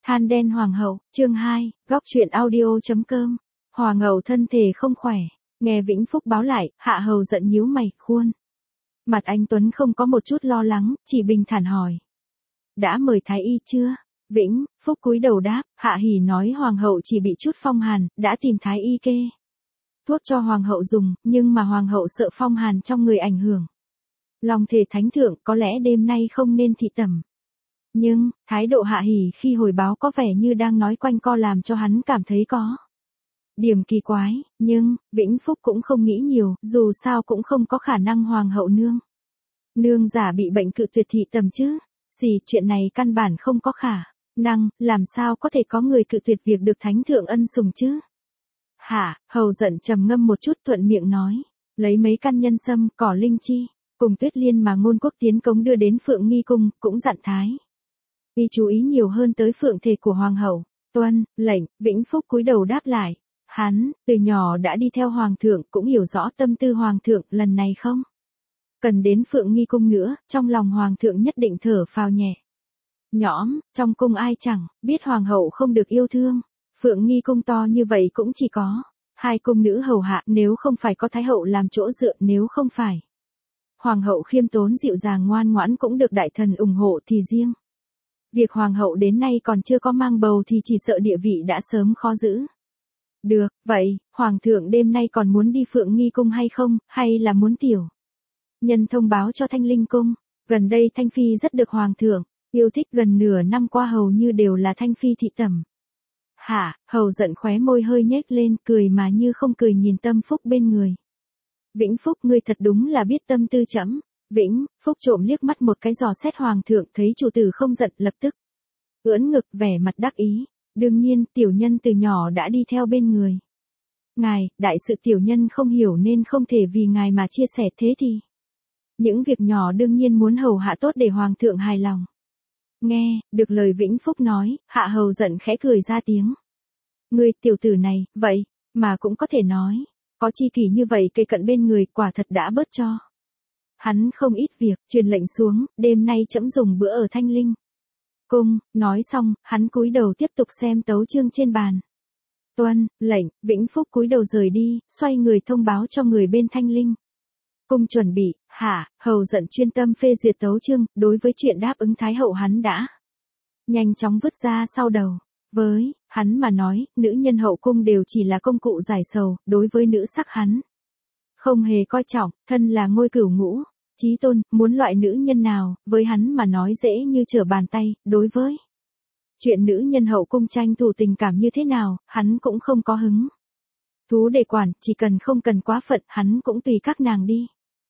Than đen hoàng hậu, chương 2, góc truyện audio.com. Hoàng hậu thân thể không khỏe, nghe Vĩnh Phúc báo lại, Hạ hầu giận nhíu mày, khuôn mặt anh Tuấn không có một chút lo lắng, chỉ bình thản hỏi. Đã mời thái y chưa? Vĩnh Phúc cúi đầu đáp, Hạ hỉ nói hoàng hậu chỉ bị chút phong hàn, đã tìm thái y kê thuốc cho hoàng hậu dùng, nhưng mà hoàng hậu sợ phong hàn trong người ảnh hưởng Long thể thánh thượng, có lẽ đêm nay không nên thị tẩm. Nhưng, thái độ Hạ hỉ khi hồi báo có vẻ như đang nói quanh co làm cho hắn cảm thấy có điểm kỳ quái, nhưng, Vĩnh Phúc cũng không nghĩ nhiều, dù sao cũng không có khả năng hoàng hậu nương giả bị bệnh cự tuyệt thị tầm chứ. Chuyện này căn bản không có khả năng, làm sao có thể có người cự tuyệt việc được thánh thượng ân sủng chứ. Hạ hầu giận trầm ngâm một chút thuận miệng nói, lấy mấy căn nhân sâm, cỏ linh chi, cùng tuyết liên mà ngôn quốc tiến cống đưa đến Phượng Nghi cung, cũng dặn thái y chú ý nhiều hơn tới phượng thể của hoàng hậu. Tuân lệnh, Vĩnh Phúc cúi đầu đáp lại. Hắn từ nhỏ đã đi theo hoàng thượng, cũng hiểu rõ tâm tư hoàng thượng, lần này không cần đến Phượng Nghi cung nữa, trong lòng hoàng thượng nhất định thở phào nhẹ nhõm. Trong cung ai chẳng biết hoàng hậu không được yêu thương, Phượng Nghi cung to như vậy cũng chỉ có 2 cung nữ hầu hạ, nếu không phải có thái hậu làm chỗ dựa, nếu không phải hoàng hậu khiêm tốn dịu dàng ngoan ngoãn cũng được đại thần ủng hộ, thì riêng việc hoàng hậu đến nay còn chưa có mang bầu thì chỉ sợ địa vị đã sớm khó giữ được. Vậy, hoàng thượng đêm nay còn muốn đi Phượng Nghi cung hay không, hay là muốn tiểu nhân thông báo cho Thanh Linh cung? Gần đây Thanh Phi rất được hoàng thượng yêu thích, gần nửa năm qua hầu như đều là Thanh Phi thị tẩm. Hả, hầu giận khóe môi hơi nhếch lên, cười mà như không cười nhìn Tâm Phúc bên người. Vĩnh Phúc, ngươi thật đúng là biết tâm tư trẫm. Vĩnh Phúc trộm liếc mắt một cái dò xét hoàng thượng, thấy chủ tử không giận, lập tức ưỡn ngực vẻ mặt đắc ý. Đương nhiên, tiểu nhân từ nhỏ đã đi theo bên người ngài, đại sự tiểu nhân không hiểu nên không thể vì ngài mà chia sẻ, thế thì những việc nhỏ đương nhiên muốn hầu hạ tốt để hoàng thượng hài lòng. Nghe được lời Vĩnh Phúc nói, Hạ hầu giận khẽ cười ra tiếng. Ngươi tiểu tử này, vậy mà cũng có thể nói, có chi kỷ như vậy kề cận bên người, quả thật đã bớt cho hắn không ít việc. Truyền lệnh xuống, đêm nay trẫm dùng bữa ở Thanh Linh cung. Nói xong, hắn cúi đầu tiếp tục xem tấu chương trên bàn. Tuân lệnh, Vĩnh Phúc cúi đầu rời đi, xoay người thông báo cho người bên Thanh Linh cung chuẩn bị. Hạ hầu giận chuyên tâm phê duyệt tấu chương, đối với chuyện đáp ứng thái hậu hắn đã nhanh chóng vứt ra sau đầu. Với hắn mà nói, nữ nhân hậu cung đều chỉ là công cụ giải sầu, đối với nữ sắc hắn không hề coi trọng, thân là ngôi cửu ngũ chí tôn, muốn loại nữ nhân nào, với hắn mà nói dễ như trở bàn tay. Đối với chuyện nữ nhân hậu cung tranh thủ tình cảm như thế nào, hắn cũng không có hứng thú để quản, chỉ cần không cần quá phận, hắn cũng tùy các nàng đi.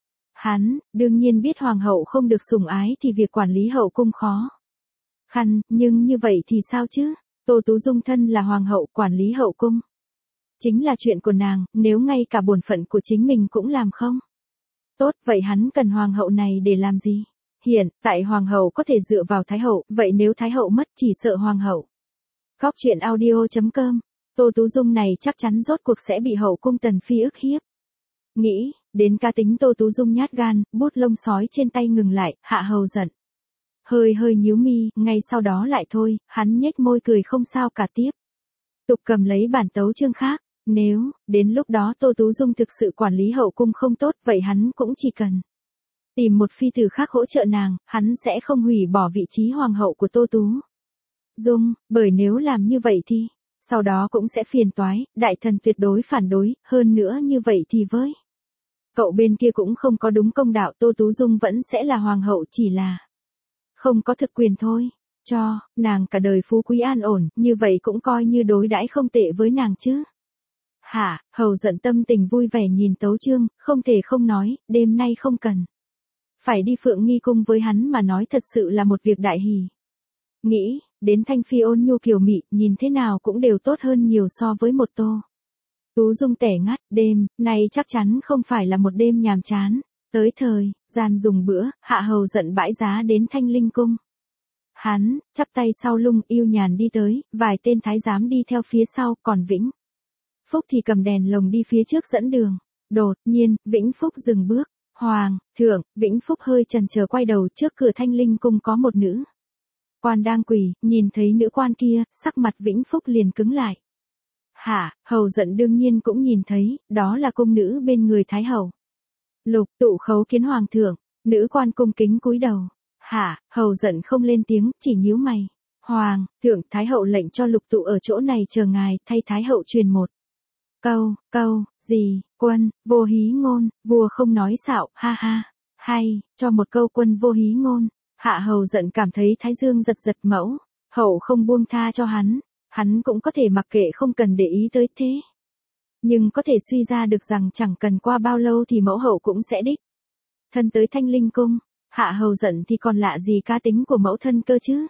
Hắn đương nhiên biết hoàng hậu không được sủng ái thì việc quản lý hậu cung khó khăn, nhưng như vậy thì sao chứ? Tô Tú Dung thân là hoàng hậu, quản lý hậu cung chính là chuyện của nàng, nếu ngay cả bổn phận của chính mình cũng làm không tốt, vậy hắn cần hoàng hậu này để làm gì? Hiện tại hoàng hậu có thể dựa vào thái hậu, vậy nếu thái hậu mất, chỉ sợ hoàng hậu. Góc truyện audio.com. Tô Tú Dung này chắc chắn rốt cuộc sẽ bị hậu cung Tần Phi ức hiếp. Nghĩ đến cá tính Tô Tú Dung nhát gan, bút lông sói trên tay ngừng lại. Hạ hầu giận hơi nhíu mi, ngay sau đó lại thôi, hắn nhếch môi cười không sao cả, tiếp tục cầm lấy bản tấu chương khác. Nếu đến lúc đó Tô Tú Dung thực sự quản lý hậu cung không tốt, vậy hắn cũng chỉ cần tìm một phi tử khác hỗ trợ nàng, hắn sẽ không hủy bỏ vị trí hoàng hậu của Tô Tú Dung, bởi nếu làm như vậy thì sau đó cũng sẽ phiền toái, đại thần tuyệt đối phản đối. Hơn nữa như vậy thì với cậu bên kia cũng không có đúng công đạo, Tô Tú Dung vẫn sẽ là hoàng hậu, chỉ là không có thực quyền thôi. Cho nàng cả đời phú quý an ổn, như vậy cũng coi như đối đãi không tệ với nàng chứ. Hả, hầu giận tâm tình vui vẻ nhìn tấu chương, không thể không nói, đêm nay không cần phải đi Phượng Nghi cung, với hắn mà nói thật sự là một việc đại hỷ. Nghĩ đến Thanh Phi ôn nhu kiều mị, nhìn thế nào cũng đều tốt hơn nhiều so với một Tô Tú Dung tẻ ngắt. Đêm nay chắc chắn không phải là một đêm nhàm chán. Tới thời gian dùng bữa, Hạ hầu giận bãi giá đến Thanh Linh cung. Hắn chắp tay sau lưng, yêu nhàn đi tới, vài tên thái giám đi theo phía sau, còn Vĩnh Phúc thì cầm đèn lồng đi phía trước dẫn đường. Đột nhiên, Vĩnh Phúc dừng bước. Hoàng thượng, Vĩnh Phúc hơi chần chờ quay đầu, trước cửa Thanh Linh cung có một nữ quan đang quỳ, nhìn thấy nữ quan kia, sắc mặt Vĩnh Phúc liền cứng lại. Hả, hầu giận đương nhiên cũng nhìn thấy, đó là cung nữ bên người Thái hậu. Lục tụ khấu kiến hoàng thượng, nữ quan cung kính cúi đầu. Hả, hầu giận không lên tiếng, chỉ nhíu mày. Hoàng thượng, Thái hậu lệnh cho lục tụ ở chỗ này chờ ngài, thay Thái hậu truyền một câu, gì, quân, vô hí ngôn, vua không nói xạo, ha ha, hay, cho một câu quân vô hí ngôn. Hạ hầu giận cảm thấy thái dương giật giật mẫu, hậu không buông tha cho hắn cũng có thể mặc kệ không cần để ý tới thế. Nhưng có thể suy ra được rằng chẳng cần qua bao lâu thì mẫu hậu cũng sẽ đích thân tới Thanh Linh cung, hạ hầu giận thì còn lạ gì cá tính của mẫu thân cơ chứ.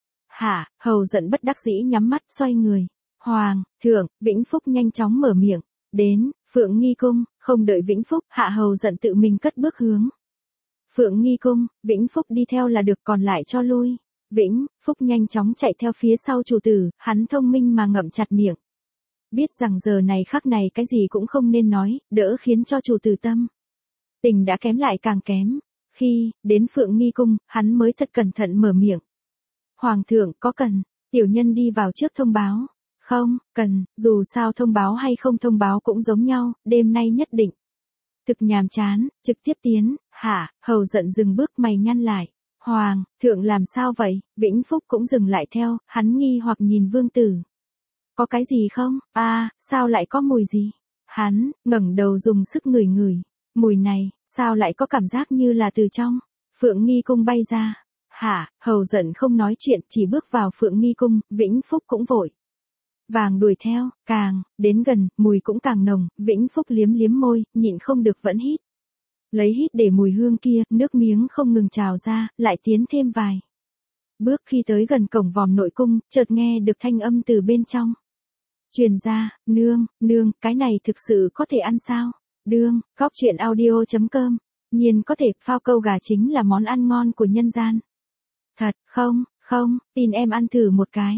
Hả, hầu giận bất đắc dĩ nhắm mắt xoay người. Hoàng thượng, Vĩnh Phúc nhanh chóng mở miệng, đến, Phượng Nghi cung, không đợi Vĩnh Phúc, hạ hầu giận tự mình cất bước hướng Phượng Nghi cung, Vĩnh Phúc đi theo là được, còn lại cho lui. Vĩnh Phúc nhanh chóng chạy theo phía sau chủ tử, hắn thông minh mà ngậm chặt miệng. Biết rằng giờ này khắc này cái gì cũng không nên nói, đỡ khiến cho chủ tử tâm tình đã kém lại càng kém. Khi đến Phượng Nghi cung, hắn mới thật cẩn thận mở miệng. Hoàng thượng, có cần tiểu nhân đi vào trước thông báo? Không cần, dù sao thông báo hay không thông báo cũng giống nhau, đêm nay nhất định thực nhàm chán, trực tiếp tiến. Hả, hầu giận dừng bước, mày nhăn lại. Hoàng thượng làm sao vậy? Vĩnh Phúc cũng dừng lại theo, hắn nghi hoặc nhìn vương tử. Có cái gì không? Sao lại có mùi gì? Hắn ngẩng đầu dùng sức ngửi ngửi, mùi này, sao lại có cảm giác như là từ trong Phượng Nghi cung bay ra. Hả, hầu giận không nói chuyện, chỉ bước vào Phượng Nghi cung, Vĩnh Phúc cũng vội vàng đuổi theo, càng đến gần, mùi cũng càng nồng. Vĩnh Phúc liếm liếm môi, nhịn không được vẫn hít. Lấy hít để mùi hương kia, nước miếng không ngừng trào ra, lại tiến thêm vài bước. Khi tới gần cổng vòm nội cung, chợt nghe được thanh âm từ bên trong truyền ra. Nương, cái này thực sự có thể ăn sao? Đương, Góc Chuyện Audio.com, nhiên có thể, phao câu gà chính là món ăn ngon của nhân gian. Thật, không, tin em ăn thử một cái.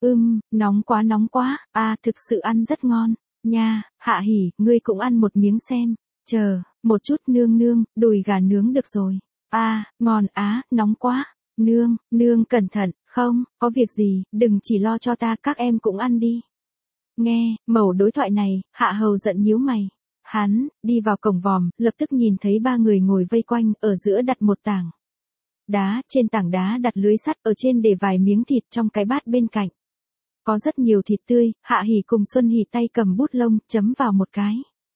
Nóng quá, thực sự ăn rất ngon, nha. Hạ Hỉ, ngươi cũng ăn một miếng xem. Chờ một chút nương, đùi gà nướng được rồi. Ngon nóng quá. Nương cẩn thận, không, có việc gì, đừng chỉ lo cho ta, các em cũng ăn đi. Nghe mẩu đối thoại này, hạ hầu giận nhíu mày. Hắn đi vào cổng vòm, lập tức nhìn thấy ba người ngồi vây quanh, ở giữa đặt một tảng đá, trên tảng đá đặt lưới sắt, ở trên để vài miếng thịt, trong cái bát bên cạnh có rất nhiều thịt tươi. Hạ Hỉ cùng Xuân Hỉ tay cầm bút lông, chấm vào một cái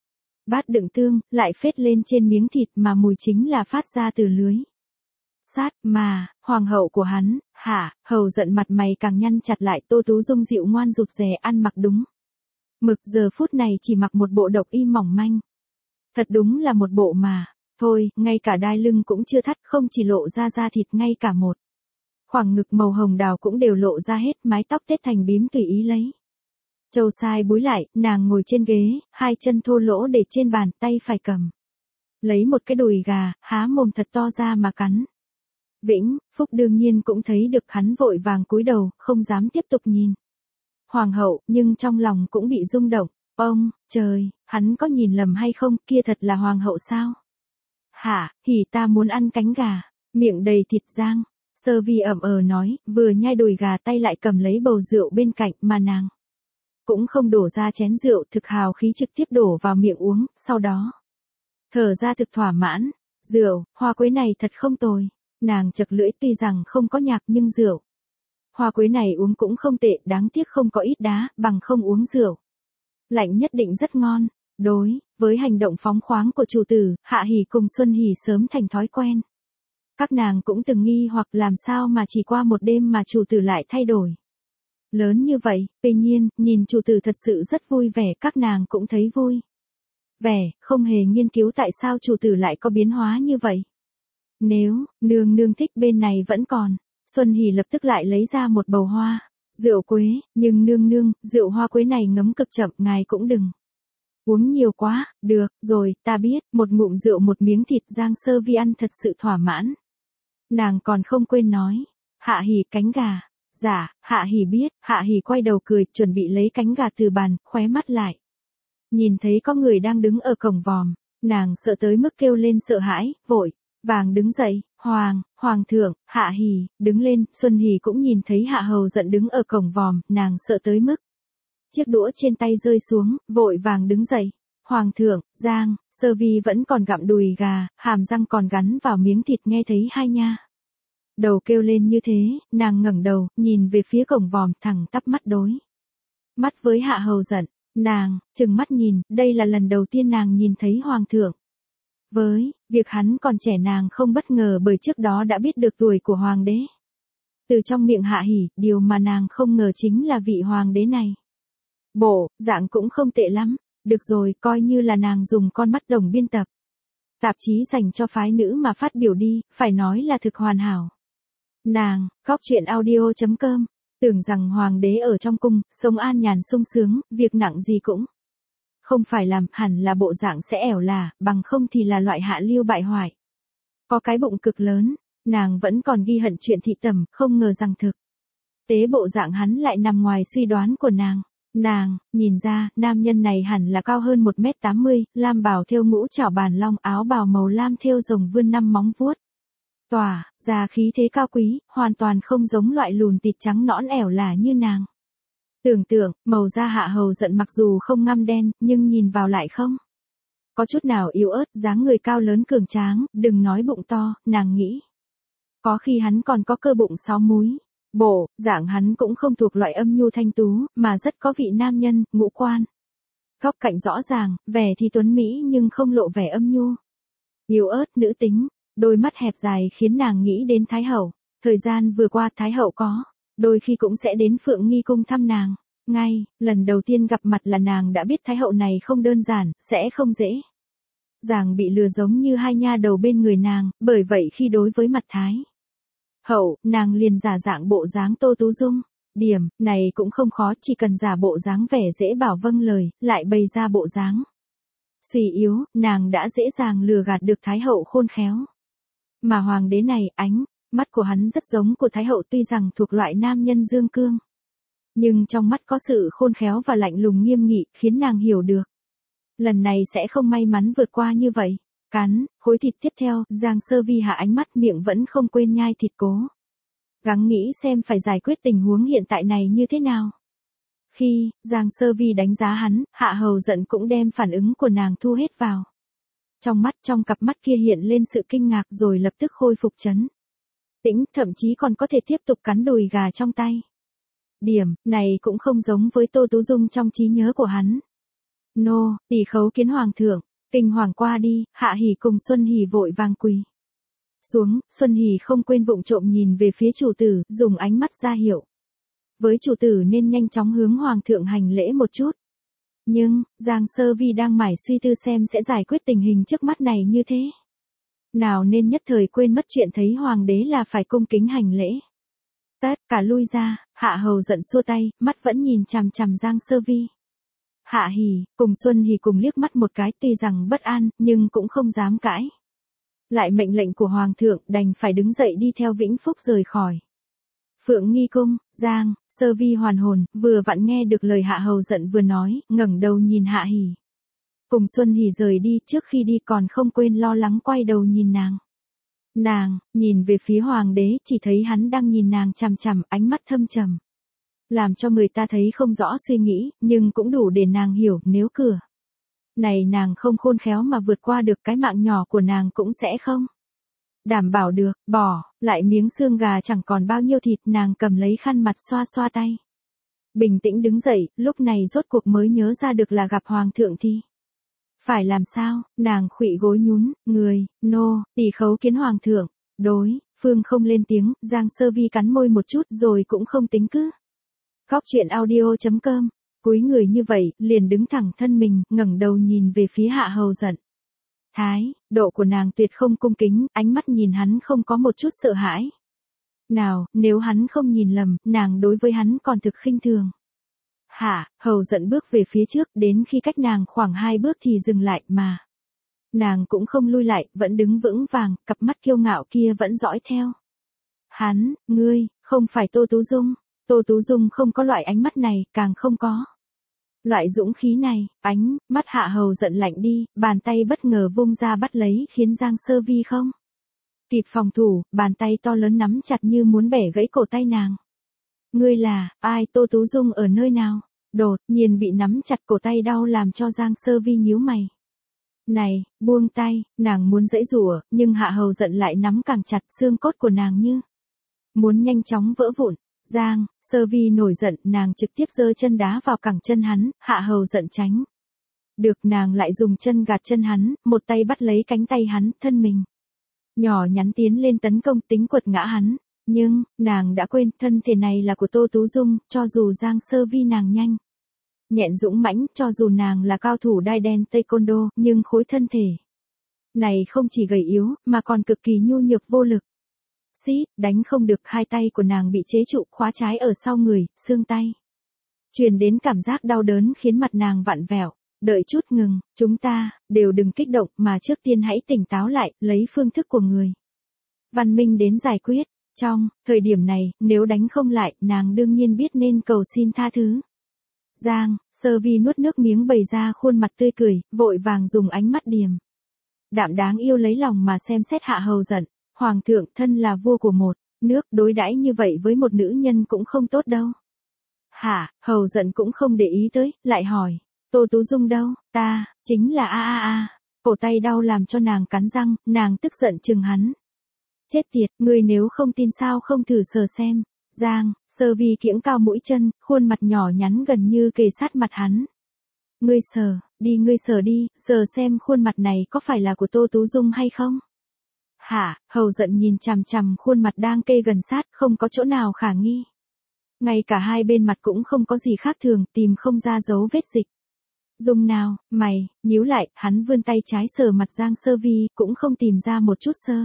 bát đựng tương, lại phết lên trên miếng thịt, mà mùi chính là phát ra từ lưới sắt. Mà hoàng hậu của hắn, hầu giận mặt mày càng nhăn chặt lại. Tô Tú Dung dịu ngoan rụt rè, ăn mặc đúng mực, giờ phút này chỉ mặc một bộ độc y mỏng manh. Thật đúng là một bộ mà, thôi, ngay cả đai lưng cũng chưa thắt, không chỉ lộ ra da thịt, ngay cả một khoảng ngực màu hồng đào cũng đều lộ ra hết. Mái tóc tết thành bím tùy ý lấy châu sai búi lại, nàng ngồi trên ghế, hai chân thô lỗ để trên bàn, tay phải cầm lấy một cái đùi gà, há mồm thật to ra mà cắn. Vĩnh Phúc đương nhiên cũng thấy được, hắn vội vàng cúi đầu, không dám tiếp tục nhìn hoàng hậu, nhưng trong lòng cũng bị rung động. Ông trời, hắn có nhìn lầm hay không, kia thật là hoàng hậu sao? Hỉ, ta muốn ăn cánh gà, miệng đầy thịt rang. Sơ Vi ẩm nói, vừa nhai đùi gà tay lại cầm lấy bầu rượu bên cạnh, mà nàng cũng không đổ ra chén rượu, thực hào khí trực tiếp đổ vào miệng uống, sau đó thở ra thực thỏa mãn. Rượu hoa quế này thật không tồi. Nàng chật lưỡi, tuy rằng không có nhạc nhưng rượu hoa quế này uống cũng không tệ, đáng tiếc không có ít đá, bằng không uống rượu lạnh nhất định rất ngon. Đối với hành động phóng khoáng của chủ tử, Hạ Hỉ cùng Xuân Hỉ sớm thành thói quen. Các nàng cũng từng nghi hoặc làm sao mà chỉ qua một đêm mà chủ tử lại thay đổi lớn như vậy. Tuy nhiên, nhìn chủ tử thật sự rất vui vẻ, các nàng cũng thấy vui vẻ, không hề nghiên cứu tại sao chủ tử lại có biến hóa như vậy. Nếu nương thích bên này vẫn còn. Xuân Hỉ lập tức lại lấy ra một bầu hoa rượu quế, nhưng nương, rượu hoa quế này ngấm cực chậm, ngài cũng đừng uống nhiều quá. Được rồi, ta biết. Một ngụm rượu một miếng thịt, Giang Sơ Vi ăn thật sự thỏa mãn. Nàng còn không quên nói, Hạ Hỉ, cánh gà. Dạ, Hạ Hỉ biết. Hạ Hỉ quay đầu cười, chuẩn bị lấy cánh gà từ bàn, khóe mắt lại nhìn thấy có người đang đứng ở cổng vòm. Nàng sợ tới mức kêu lên sợ hãi, vội vàng đứng dậy. Hoàng thượng, Hạ Hỉ, đứng lên, Xuân Hỉ cũng nhìn thấy Hạ Hầu Dận đứng ở cổng vòm, nàng sợ tới mức. Chiếc đũa trên tay rơi xuống, vội vàng đứng dậy. Hoàng thượng, Giang, Sơ Vi vẫn còn gặm đùi gà, hàm răng còn gắn vào miếng thịt nghe thấy hai nha. Đầu kêu lên như thế, nàng ngẩng đầu, nhìn về phía cổng vòm thẳng tắp mắt đối. Mắt với Hạ Hầu Dận, nàng, trừng mắt nhìn, đây là lần đầu tiên nàng nhìn thấy Hoàng thượng. Với, việc hắn còn trẻ nàng không bất ngờ bởi trước đó đã biết được tuổi của Hoàng đế. Từ trong miệng Hạ Hỉ, điều mà nàng không ngờ chính là vị Hoàng đế này. Bộ, dạng cũng không tệ lắm, được rồi, coi như là nàng dùng con mắt đồng biên tập. Tạp chí dành cho phái nữ mà phát biểu đi, phải nói là thực hoàn hảo. Nàng, góc chuyện audio.com, tưởng rằng Hoàng đế ở trong cung, sống an nhàn sung sướng, việc nặng gì cũng không phải làm, hẳn là bộ dạng sẽ ẻo là, bằng không thì là loại hạ lưu bại hoại. Có cái bụng cực lớn, nàng vẫn còn ghi hận chuyện thị tẩm, không ngờ rằng thực tế bộ dạng hắn lại nằm ngoài suy đoán của nàng. Nàng, nhìn ra, nam nhân này hẳn là cao hơn 1m80, lam bào thêu ngũ trảo bàn long, áo bào màu lam thêu rồng vươn 5 móng vuốt. Tỏa, ra khí thế cao quý, hoàn toàn không giống loại lùn tịt trắng nõn ẻo là như nàng. Tưởng tượng, màu da Hạ Hầu Dận mặc dù không ngăm đen, nhưng nhìn vào lại không có chút nào yếu ớt, dáng người cao lớn cường tráng, đừng nói bụng to, nàng nghĩ. Có khi hắn còn có cơ bụng 6 múi. Bộ, dạng hắn cũng không thuộc loại âm nhu thanh tú, mà rất có vị nam nhân, ngũ quan. Góc cạnh rõ ràng, vẻ thì tuấn mỹ nhưng không lộ vẻ âm nhu. Yếu ớt, nữ tính, đôi mắt hẹp dài khiến nàng nghĩ đến Thái Hậu. Thời gian vừa qua Thái Hậu có, đôi khi cũng sẽ đến Phượng Nghi Cung thăm nàng. Ngay, lần đầu tiên gặp mặt là nàng đã biết Thái Hậu này không đơn giản, sẽ không dễ dàng bị lừa giống như hai nha đầu bên người nàng, bởi vậy khi đối với mặt Thái Hậu, nàng liền giả dạng bộ dáng Tô Tú Dung. Điểm, này cũng không khó, chỉ cần giả bộ dáng vẻ dễ bảo vâng lời, lại bày ra bộ dáng suy yếu, nàng đã dễ dàng lừa gạt được Thái Hậu khôn khéo. Mà Hoàng đế này, ánh mắt của hắn rất giống của Thái Hậu tuy rằng thuộc loại nam nhân dương cương. Nhưng trong mắt có sự khôn khéo và lạnh lùng nghiêm nghị, khiến nàng hiểu được. Lần này sẽ không may mắn vượt qua như vậy. Cắn, khối thịt tiếp theo, Giang Sơ Vi hạ ánh mắt miệng vẫn không quên nhai thịt cố. Gắng nghĩ xem phải giải quyết tình huống hiện tại này như thế nào. Khi, Giang Sơ Vi đánh giá hắn, Hạ Hầu Dận cũng đem phản ứng của nàng thu hết vào. Trong cặp mắt kia hiện lên sự kinh ngạc rồi lập tức khôi phục trấn tĩnh, thậm chí còn có thể tiếp tục cắn đùi gà trong tay. Điểm, này cũng không giống với Tô Tú Dung trong trí nhớ của hắn. Nô, tỷ khấu kiến Hoàng thượng. Kinh hoàng qua đi, Hạ Hỉ cùng Xuân Hỉ vội vàng quỳ xuống, Xuân Hỉ không quên vụng trộm nhìn về phía chủ tử, dùng ánh mắt ra hiệu với chủ tử nên nhanh chóng hướng Hoàng thượng hành lễ một chút. Nhưng, Giang Sơ Vi đang mải suy tư xem sẽ giải quyết tình hình trước mắt này như thế nào nên nhất thời quên mất chuyện thấy Hoàng đế là phải cung kính hành lễ. Tất cả lui ra, Hạ Hầu Dận xua tay, mắt vẫn nhìn chằm chằm Giang Sơ Vi. Hạ Hỉ, cùng Xuân Hỉ cùng liếc mắt một cái, tuy rằng bất an, nhưng cũng không dám cãi. Lại mệnh lệnh của Hoàng thượng, đành phải đứng dậy đi theo Vĩnh Phúc rời khỏi Phượng Nghi Cung. Giang Sơ Vi hoàn hồn, vừa vặn nghe được lời Hạ Hầu Dận vừa nói, ngẩng đầu nhìn Hạ Hỉ. Cùng Xuân Hỉ rời đi, trước khi đi còn không quên lo lắng quay đầu nhìn nàng. Nàng, nhìn về phía Hoàng đế, chỉ thấy hắn đang nhìn nàng chằm chằm, ánh mắt thâm trầm. Làm cho người ta thấy không rõ suy nghĩ, nhưng cũng đủ để nàng hiểu, nếu cửa này nàng không khôn khéo mà vượt qua được, cái mạng nhỏ của nàng cũng sẽ không đảm bảo được. Bỏ lại miếng xương gà chẳng còn bao nhiêu thịt, nàng cầm lấy khăn mặt xoa xoa tay. Bình tĩnh đứng dậy, lúc này rốt cuộc mới nhớ ra được là gặp Hoàng thượng thì phải làm sao. Nàng khuỵu gối nhún người, nô, tỷ khấu kiến Hoàng thượng. Đối phương không lên tiếng, Giang Sơ Vi cắn môi một chút rồi cũng không tính cứ. Góc chuyện audio.com, cúi người như vậy, liền đứng thẳng thân mình, ngẩng đầu nhìn về phía Hạ Hầu Dận. Thái độ của nàng tuyệt không cung kính, ánh mắt nhìn hắn không có một chút sợ hãi nào, nếu hắn không nhìn lầm, nàng đối với hắn còn thực khinh thường. Hạ Hầu Dận bước về phía trước, đến khi cách nàng khoảng 2 bước thì dừng lại, mà nàng cũng không lui lại, vẫn đứng vững vàng, cặp mắt kiêu ngạo kia vẫn dõi theo hắn. Ngươi không phải Tô Tú Dung. Tô Tú Dung không có loại ánh mắt này, càng không có loại dũng khí này. Ánh mắt Hạ Hầu Dận lạnh đi, bàn tay bất ngờ vung ra bắt lấy, khiến Giang Sơ Vi không thịt phòng thủ, bàn tay to lớn nắm chặt như muốn bẻ gãy cổ tay nàng. Ngươi là, ai? Tô Tú Dung ở nơi nào? Đột nhiên bị nắm chặt cổ tay đau làm cho Giang Sơ Vi nhíu mày. Này, buông tay, nàng muốn giãy giụa, nhưng Hạ Hầu giận lại nắm càng chặt, xương cốt của nàng như muốn nhanh chóng vỡ vụn. Giang Sơ Vi nổi giận, nàng trực tiếp giơ chân đá vào cẳng chân hắn, Hạ Hầu giận tránh. Được, nàng lại dùng chân gạt chân hắn, một tay bắt lấy cánh tay hắn, thân mình nhỏ nhắn tiến lên tấn công, tính quật ngã hắn. Nhưng, nàng đã quên, thân thể này là của Tô Tú Dung, cho dù Giang Sơ Vi nàng nhanh nhẹn dũng mãnh, cho dù nàng là cao thủ đai đen taekwondo, nhưng khối thân thể này không chỉ gầy yếu, mà còn cực kỳ nhu nhược vô lực. Xít, đánh không được, hai tay của nàng bị chế trụ, khóa trái ở sau người, xương tay truyền đến cảm giác đau đớn khiến mặt nàng vặn vẹo. Đợi chút, ngừng, chúng ta đều đừng kích động, mà trước tiên hãy tỉnh táo lại, lấy phương thức của người văn minh đến giải quyết. Trong thời điểm này, nếu đánh không lại, nàng đương nhiên biết nên cầu xin tha thứ. Giang Sơ Vi nuốt nước miếng, bày ra khuôn mặt tươi cười, vội vàng dùng ánh mắt điềm đạm đáng yêu lấy lòng mà xem xét Hạ Hầu giận. Hoàng thượng, thân là vua của một nước, đối đãi như vậy với một nữ nhân cũng không tốt đâu. Hạ Hầu giận cũng không để ý tới, lại hỏi, Tô Tú Dung đâu? Ta chính là cổ tay đau làm cho nàng cắn răng, nàng tức giận chừng hắn. Chết tiệt, ngươi nếu không tin sao không thử sờ xem. Giang Sơ Vi kiễng cao mũi chân, khuôn mặt nhỏ nhắn gần như kề sát mặt hắn. Ngươi sờ đi, sờ xem khuôn mặt này có phải là của Tô Tú Dung hay không? Hạ Hầu giận nhìn chằm chằm khuôn mặt đang kê gần sát, không có chỗ nào khả nghi. Ngay cả hai bên mặt cũng không có gì khác thường, tìm không ra dấu vết dịch dung nào. Mày nhíu lại, hắn vươn tay trái sờ mặt Giang Sơ Vi, cũng không tìm ra một chút sơ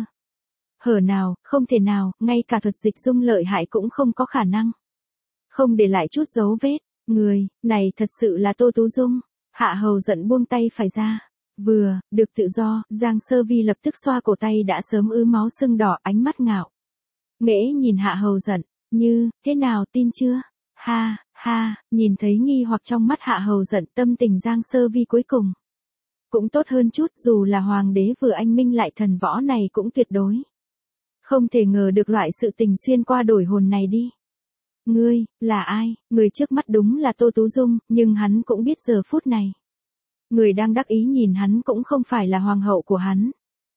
hở nào, không thể nào, ngay cả thuật dịch dung lợi hại cũng không có khả năng không để lại chút dấu vết. Người này thật sự là Tô Tú Dung. Hạ Hầu giận buông tay phải ra. Vừa được tự do, Giang Sơ Vi lập tức xoa cổ tay đã sớm ứ máu sưng đỏ, ánh mắt ngạo nghễ nhìn Hạ Hầu giận. Như thế nào, tin chưa? Ha ha. Nhìn thấy nghi hoặc trong mắt Hạ Hầu giận, tâm tình Giang Sơ Vi cuối cùng cũng tốt hơn chút, dù là hoàng đế vừa anh minh lại thần võ này cũng tuyệt đối không thể ngờ được loại sự tình xuyên qua đổi hồn này đi. Ngươi là ai? Người trước mắt đúng là Tô Tú Dung, nhưng hắn cũng biết giờ phút này người đang đắc ý nhìn hắn cũng không phải là hoàng hậu của hắn.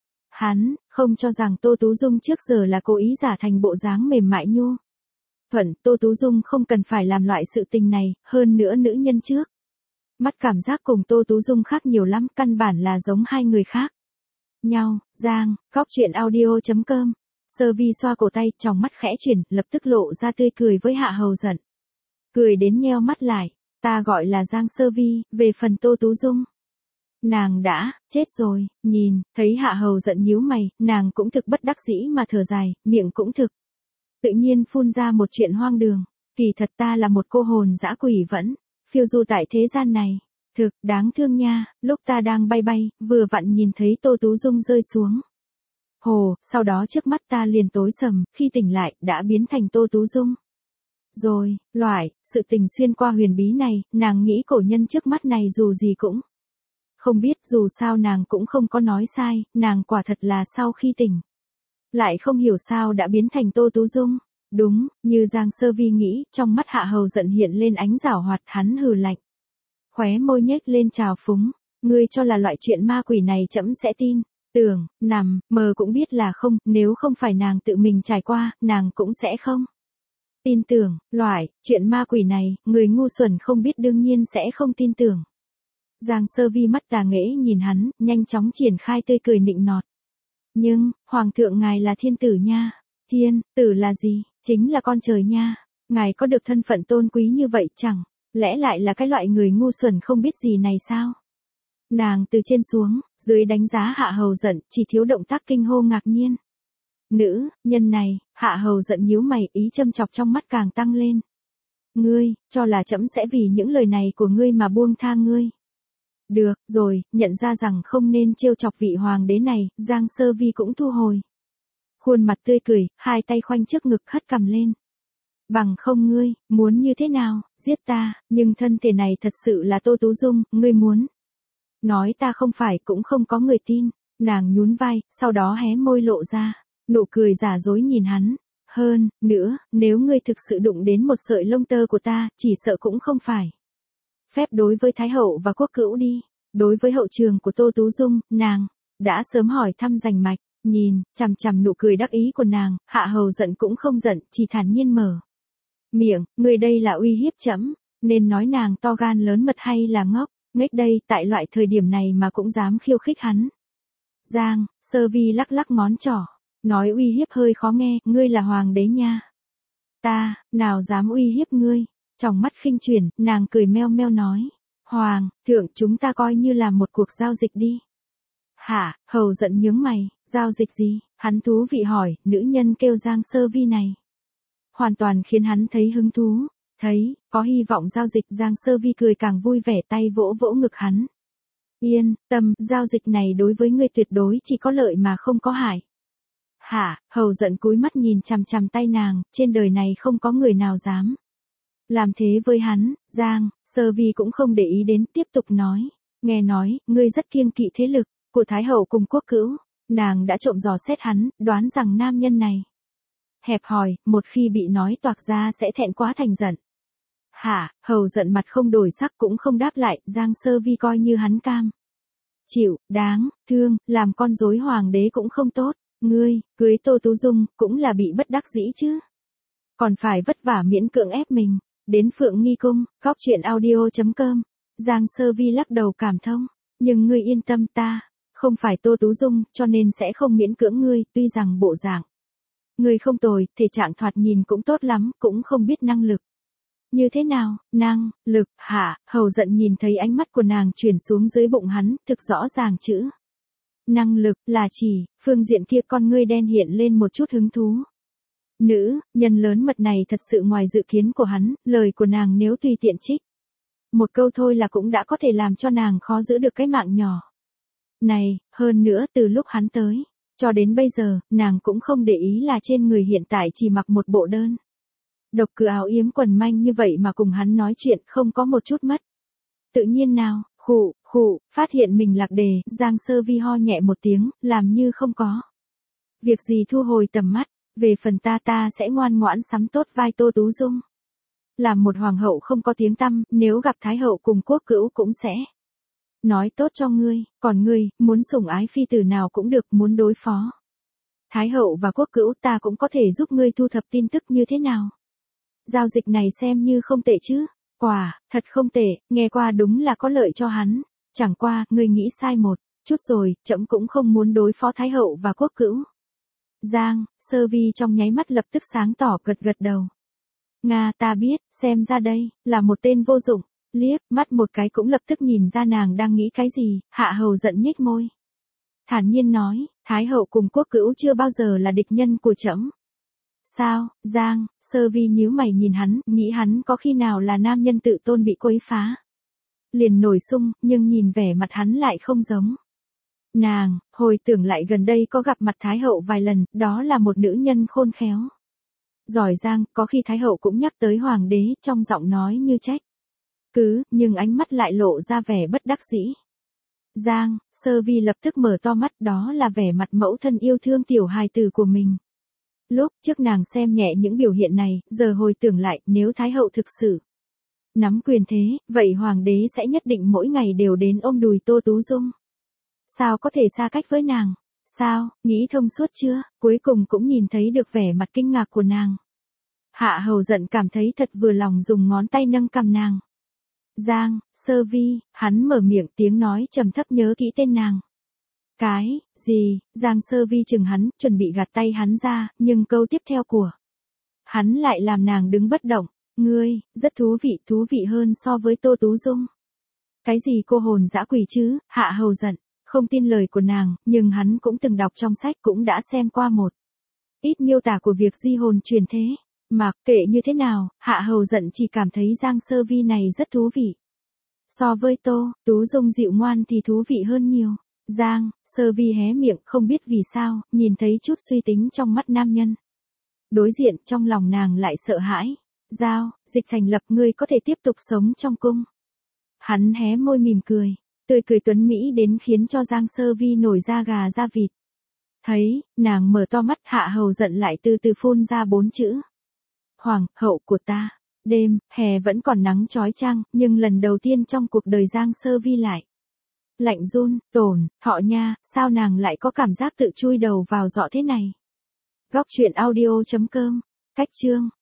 Hắn không cho rằng Tô Tú Dung trước giờ là cố ý giả thành bộ dáng mềm mại nhu thuận. Tô Tú Dung không cần phải làm loại sự tình này, hơn nữa nữ nhân trước mắt cảm giác cùng Tô Tú Dung khác nhiều lắm, căn bản là giống hai người khác nhau. Giang Góc Chuyện Audio.com. Sơ Vi xoa cổ tay, tròng mắt khẽ chuyển, lập tức lộ ra tươi cười với Hạ Hầu giận. Cười đến nheo mắt lại. Ta gọi là Giang Sơ Vi, về phần Tô Tú Dung, nàng đã chết rồi. Nhìn thấy Hạ Hầu giận nhíu mày, nàng cũng thực bất đắc dĩ mà thở dài, miệng cũng thực tự nhiên phun ra một chuyện hoang đường. Kỳ thật ta là một cô hồn dã quỷ vẫn phiêu du tại thế gian này. Thực đáng thương nha, lúc ta đang bay bay, vừa vặn nhìn thấy Tô Tú Dung rơi xuống hồ, sau đó trước mắt ta liền tối sầm, khi tỉnh lại, đã biến thành Tô Tú Dung. Rồi, loại sự tình xuyên qua huyền bí này, nàng nghĩ cổ nhân trước mắt này dù gì cũng không biết, dù sao nàng cũng không có nói sai, nàng quả thật là sau khi tỉnh lại không hiểu sao đã biến thành Tô Tú Dung. Đúng, như Giang Sơ Vi nghĩ, trong mắt Hạ Hầu giận hiện lên ánh giảo hoạt, hắn hừ lạnh. Khóe môi nhếch lên trào phúng. Ngươi cho là loại chuyện ma quỷ này trẫm sẽ tin. Tưởng, nằm, mơ cũng biết là không, nếu không phải nàng tự mình trải qua, nàng cũng sẽ không tin tưởng. Loại chuyện ma quỷ này, người ngu xuẩn không biết đương nhiên sẽ không tin tưởng. Giang Sơ Vi mắt tà nghễ nhìn hắn, nhanh chóng triển khai tươi cười nịnh nọt. Nhưng, Hoàng thượng ngài là thiên tử nha. Thiên tử là gì? Chính là con trời nha. Ngài có được thân phận tôn quý như vậy chẳng lẽ lại là cái loại người ngu xuẩn không biết gì này sao? Nàng từ trên xuống, dưới đánh giá Hạ Hầu giận, chỉ thiếu động tác kinh hô ngạc nhiên. Nữ nhân này, Hạ Hầu giận nhíu mày, ý châm chọc trong mắt càng tăng lên. Ngươi, cho là trẫm sẽ vì những lời này của ngươi mà buông tha ngươi. Được, rồi, nhận ra rằng không nên trêu chọc vị hoàng đế này, Giang Sơ Vi cũng thu hồi khuôn mặt tươi cười, hai tay khoanh trước ngực hất cằm lên. Bằng không ngươi, muốn như thế nào, giết ta, nhưng thân thể này thật sự là Tô Tú Dung, ngươi muốn nói ta không phải, cũng không có người tin. Nàng nhún vai, sau đó hé môi lộ ra Nụ cười giả dối nhìn hắn. Hơn nữa, nếu ngươi thực sự đụng đến một sợi lông tơ của ta, chỉ sợ cũng không phải phép đối với Thái hậu và quốc cữu đi. Đối với hậu trường của Tô Tú Dung, nàng đã sớm hỏi thăm rành mạch, nhìn chằm chằm nụ cười đắc ý của nàng, Hạ Hầu giận cũng không giận, chỉ thản nhiên mở miệng, người đây là uy hiếp trẫm, nên nói nàng to gan lớn mật hay là ngốc, nghếch đây, tại loại thời điểm này mà cũng dám khiêu khích hắn. Giang Sơ Vi lắc lắc ngón trỏ, nói uy hiếp hơi khó nghe, ngươi là hoàng đế nha. Ta, nào dám uy hiếp ngươi. Trong mắt khinh chuyển, nàng cười meo meo nói. Hoàng thượng, chúng ta coi như là một cuộc giao dịch đi. Hả, Hầu giận nhướng mày, giao dịch gì? Hắn thú vị hỏi, nữ nhân kêu Giang Sơ Vi này. Hoàn toàn khiến hắn thấy hứng thú. Thấy, có hy vọng giao dịch, Giang Sơ Vi cười càng vui vẻ, tay vỗ vỗ ngực hắn. Yên tâm, giao dịch này đối với ngươi tuyệt đối chỉ có lợi mà không có hại. Hả, Hầu giận cúi mắt nhìn chằm chằm tay nàng, trên đời này không có người nào dám làm thế với hắn. Giang Sơ Vi cũng không để ý đến, tiếp tục nói. Nghe nói, ngươi rất kiêng kỵ thế lực của Thái hậu cùng quốc cữu. Nàng đã trộm dò xét hắn, đoán rằng nam nhân này hẹp hòi, một khi bị nói toạc ra sẽ thẹn quá thành giận. Hả, Hầu giận mặt không đổi sắc cũng không đáp lại, Giang Sơ Vi coi như hắn cam chịu, đáng thương, làm con rối hoàng đế cũng không tốt. Ngươi, cưới Tô Tú Dung, cũng là bị bất đắc dĩ chứ. Còn phải vất vả miễn cưỡng ép mình. Đến Phượng Nghi Cung, góc truyện audio.com. Giang Sơ Vi lắc đầu cảm thông. Nhưng ngươi yên tâm, ta không phải Tô Tú Dung, cho nên sẽ không miễn cưỡng ngươi, tuy rằng bộ dạng ngươi không tồi, thể trạng thoạt nhìn cũng tốt lắm, cũng không biết năng lực như thế nào. Năng lực? Hả? Hầu giận nhìn thấy ánh mắt của nàng chuyển xuống dưới bụng hắn, thực rõ ràng chữ năng lực là chỉ phương diện kia. Con ngươi đen hiện lên một chút hứng thú. Nữ nhân lớn mật này thật sự ngoài dự kiến của hắn, lời của nàng nếu tùy tiện trích một câu thôi là cũng đã có thể làm cho nàng khó giữ được cái mạng nhỏ này. Hơn nữa, từ lúc hắn tới cho đến bây giờ, nàng cũng không để ý là trên người hiện tại chỉ mặc một bộ đơn độc cứ áo yếm quần manh như vậy mà cùng hắn nói chuyện, không có một chút mất tự nhiên nào. Khụ, phát hiện mình lạc đề, Giang Sơ Vi ho nhẹ một tiếng, làm như không có việc gì thu hồi tầm mắt. Về phần ta sẽ ngoan ngoãn sắm tốt vai Tô Tú Dung. Làm một hoàng hậu không có tiếng tăm, nếu gặp Thái hậu cùng quốc cữu cũng sẽ nói tốt cho ngươi. Còn ngươi, muốn sủng ái phi tử nào cũng được, muốn đối phó Thái hậu và quốc cữu, ta cũng có thể giúp ngươi thu thập tin tức như thế nào. Giao dịch này xem như không tệ chứ. Quả, thật không tệ, nghe qua đúng là có lợi cho hắn. Chẳng qua, ngươi nghĩ sai một chút rồi, trẫm cũng không muốn đối phó Thái hậu và quốc cữu. Giang Sơ Vi trong nháy mắt lập tức sáng tỏ, gật gật đầu. Nga, ta biết, xem ra đây là một tên vô dụng. Liếc mắt một cái cũng lập tức nhìn ra nàng đang nghĩ cái gì. Hạ Hầu giận nhếch môi, thản nhiên nói, Thái hậu cùng quốc cữu chưa bao giờ là địch nhân của trẫm. Sao? Giang Sơ Vi nhíu mày nhìn hắn, nghĩ hắn có khi nào là nam nhân tự tôn bị quấy phá liền nổi xung, nhưng nhìn vẻ mặt hắn lại không giống. Nàng hồi tưởng lại gần đây có gặp mặt Thái hậu vài lần, đó là một nữ nhân khôn khéo giỏi giang, có khi Thái hậu cũng nhắc tới hoàng đế, trong giọng nói như trách cứ, nhưng ánh mắt lại lộ ra vẻ bất đắc dĩ. Giang Sơ Vi lập tức mở to mắt, đó là vẻ mặt mẫu thân yêu thương tiểu hài tử của mình. Lúc trước nàng xem nhẹ những biểu hiện này, giờ hồi tưởng lại, nếu Thái hậu thực sự nắm quyền thế, vậy hoàng đế sẽ nhất định mỗi ngày đều đến ôm đùi Tô Tú Dung. Sao có thể xa cách với nàng? Sao, nghĩ thông suốt chưa? Cuối cùng cũng nhìn thấy được vẻ mặt kinh ngạc của nàng. Hạ Hầu giận cảm thấy thật vừa lòng, dùng ngón tay nâng cằm nàng. Giang Sơ Vi, hắn mở miệng, tiếng nói trầm thấp, nhớ kỹ tên nàng. Cái gì? Giang Sơ Vi chừng hắn, chuẩn bị gạt tay hắn ra, nhưng câu tiếp theo của hắn lại làm nàng đứng bất động. Ngươi, rất thú vị hơn so với Tô Tú Dung. Cái gì cô hồn dã quỷ chứ? Hạ Hầu giận không tin lời của nàng, nhưng hắn cũng từng đọc trong sách, cũng đã xem qua một ít miêu tả của việc di hồn truyền thế. Mặc kệ như thế nào, Hạ Hầu giận chỉ cảm thấy Giang Sơ Vi này rất thú vị. So với Tô Tú Dung dịu ngoan thì thú vị hơn nhiều. Giang Sơ Vi hé miệng, không biết vì sao, nhìn thấy chút suy tính trong mắt nam nhân đối diện, trong lòng nàng lại sợ hãi. Giao dịch thành lập, ngươi có thể tiếp tục sống trong cung. Hắn hé môi mỉm cười, tươi cười tuấn mỹ đến khiến cho Giang Sơ Vi nổi da gà da vịt. Thấy, nàng mở to mắt, Hạ Hầu giận lại từ từ phun ra 4 chữ. Hoàng hậu của ta. Đêm, hè vẫn còn nắng chói chang, nhưng lần đầu tiên trong cuộc đời Giang Sơ Vi lại. Lạnh run, tổn, họ nha, sao nàng lại có cảm giác tự chui đầu vào giọ thế này? Góc truyện audio.com, cách chương.